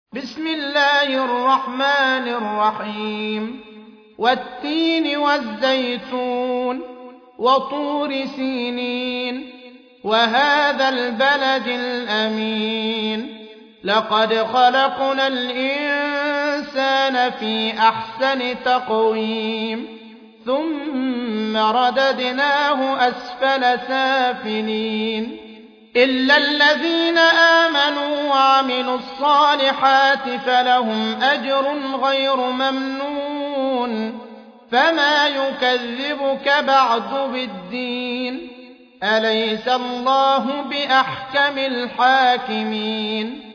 بسم الله الرحمن الرحيم والتين والزيتون وطور سينين وهذا البلد الأمين لقد خلقنا الإنسان في أحسن تقويم ثم رددناه أسفل سافلين إلا الذين آمنوا وعملوا الصالحات فلهم أجر غير ممنون فما يكذبك بعد بالدين أليس الله بأحكم الحاكمين